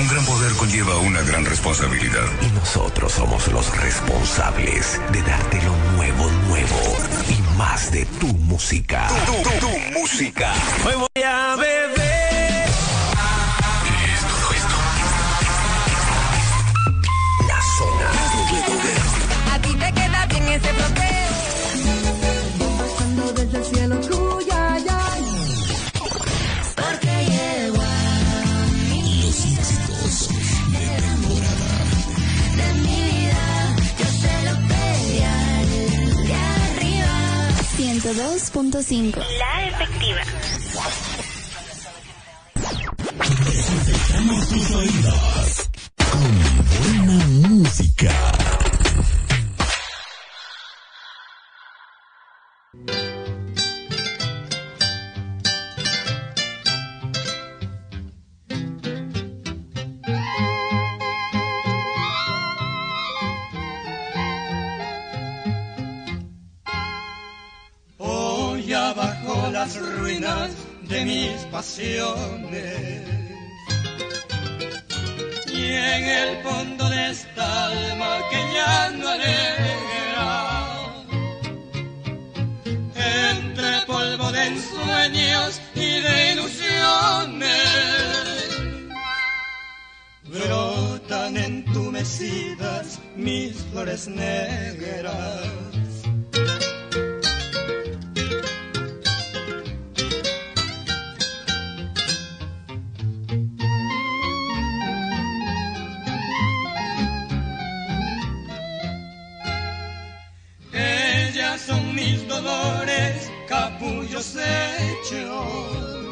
Un gran poder conlleva una gran responsabilidad. Y nosotros somos los responsables de darte lo nuevo y más de tu música. Tu música. Hoy voy a beber. ¿Qué es todo esto? La zona. A ti te queda bien ese bloqueo. Bajando desde el cielo tuya, ya. Porque llegó Los éxitos de temporada de mi vida. Yo se lo pedía de arriba. 102.5. La efectiva. Desinfectamos tus oídos con buena música. Hoy abajo las ruinas de mis pasiones y en el fondo de esta alma que ya no alegra, entre polvo de ensueños y de ilusiones, brotan entumecidas mis flores negras. Son mis dolores, capullos hechos,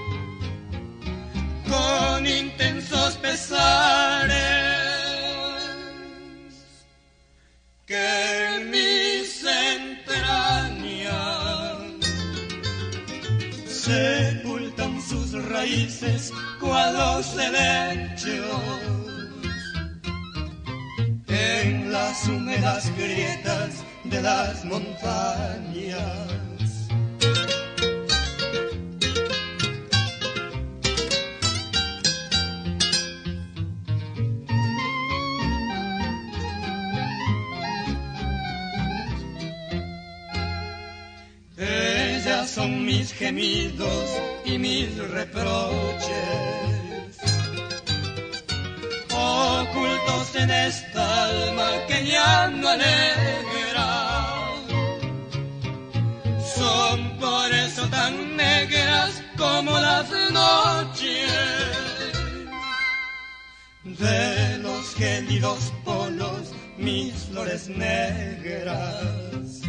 con intensos pesares, que en mis entrañas sepultan sus raíces, cuadros helechos, en las húmedas grietas de las montañas. Ellas son mis gemidos y mis reproches, ocultos en esta alma que ya no alegra. Son por eso tan negras como las noches de los gélidos polos, mis flores negras.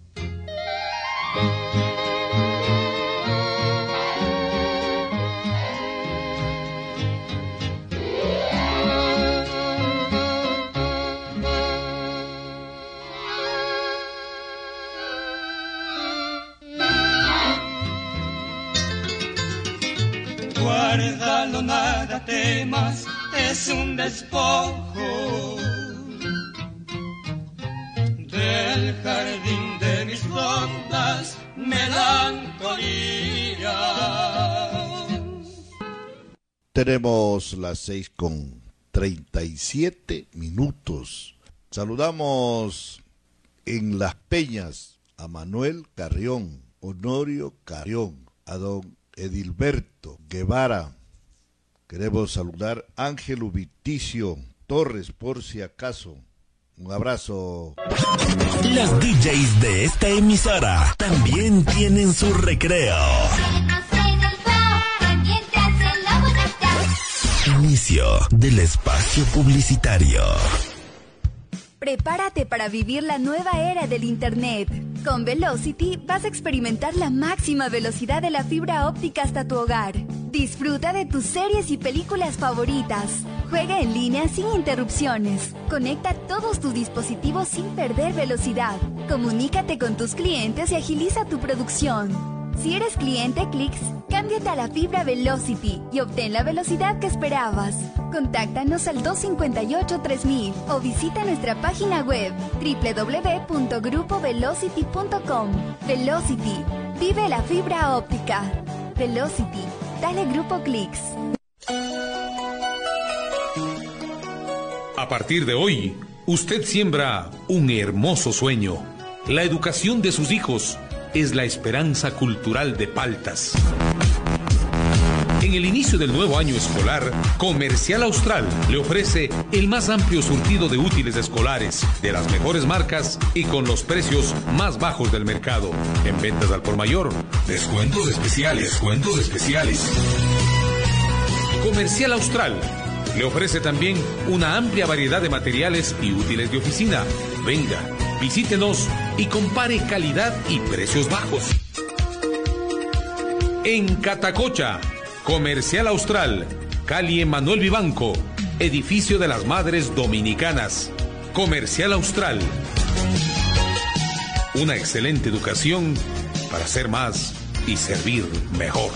Guárdalo, nada temas, es un despojo del jardín de mis rondas melancolías. Tenemos las 6:37. Saludamos en Las Peñas a Manuel Carrión, Honorio Carrión, a don Edilberto Guevara. Queremos saludar a Ángelo Viticio Torres, por si acaso. Un abrazo. Los DJs de esta emisora también tienen su recreo. Inicio del espacio publicitario. Prepárate para vivir la nueva era del Internet. Con Velocity vas a experimentar la máxima velocidad de la fibra óptica hasta tu hogar. Disfruta de tus series y películas favoritas. Juega en línea sin interrupciones. Conecta todos tus dispositivos sin perder velocidad. Comunícate con tus clientes y agiliza tu producción. Si eres cliente Clix, cámbiate a la fibra Velocity y obtén la velocidad que esperabas. Contáctanos al 258-3000 o visita nuestra página web www.grupovelocity.com. Velocity, vive la fibra óptica. Velocity, dale Grupo Clix. partir de hoy, usted siembra un hermoso sueño. La educación de sus hijos es la esperanza cultural de Paltas. En el inicio del nuevo año escolar, Comercial Austral le ofrece el más amplio surtido de útiles escolares, de las mejores marcas y con los precios más bajos del mercado. En ventas al por mayor, Descuentos especiales, descuentos especiales. Comercial Austral le ofrece también una amplia variedad de materiales y útiles de oficina. Venga, visítenos y compare calidad y precios bajos. En Catacocha, Comercial Austral, calle Manuel Vivanco, edificio de las Madres Dominicanas. Comercial Austral. Una excelente educación para ser más y servir mejor.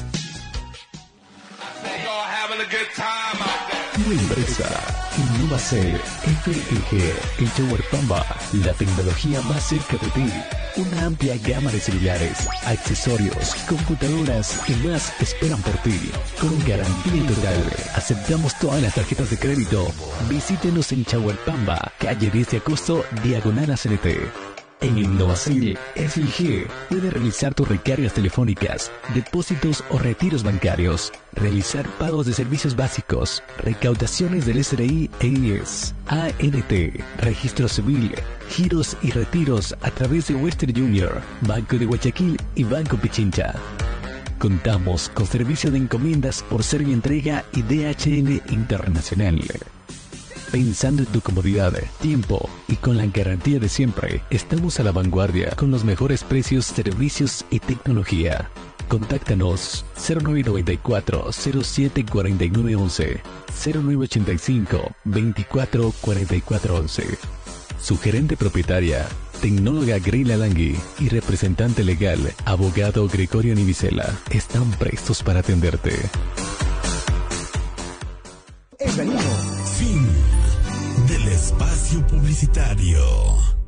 Tu empresa Innovacel FIG en Chauhuarpamba, la tecnología más cerca de ti. Una amplia gama de celulares, accesorios, computadoras y más esperan por ti. Con garantía total. Aceptamos todas las tarjetas de crédito. Visítenos en Chauhuarpamba, calle 10 de agosto, diagonal a CNT. En Innovacel FIG puede realizar tus recargas telefónicas, depósitos o retiros bancarios, realizar pagos de servicios básicos, recaudaciones del SRI e IES, ANT, registro civil, giros y retiros a través de Western Junior, Banco de Guayaquil y Banco Pichincha. Contamos con servicio de encomiendas por servicio entrega y DHL Internacional. Pensando en tu comodidad, tiempo y con la garantía de siempre, estamos a la vanguardia con los mejores precios, servicios y tecnología. Contáctanos 0994 07 49 11, 0985 24 44 11. Su gerente propietaria, tecnóloga Grila Langui y representante legal, abogado Gregorio Nivicela, están prestos para atenderte. Fin del espacio publicitario.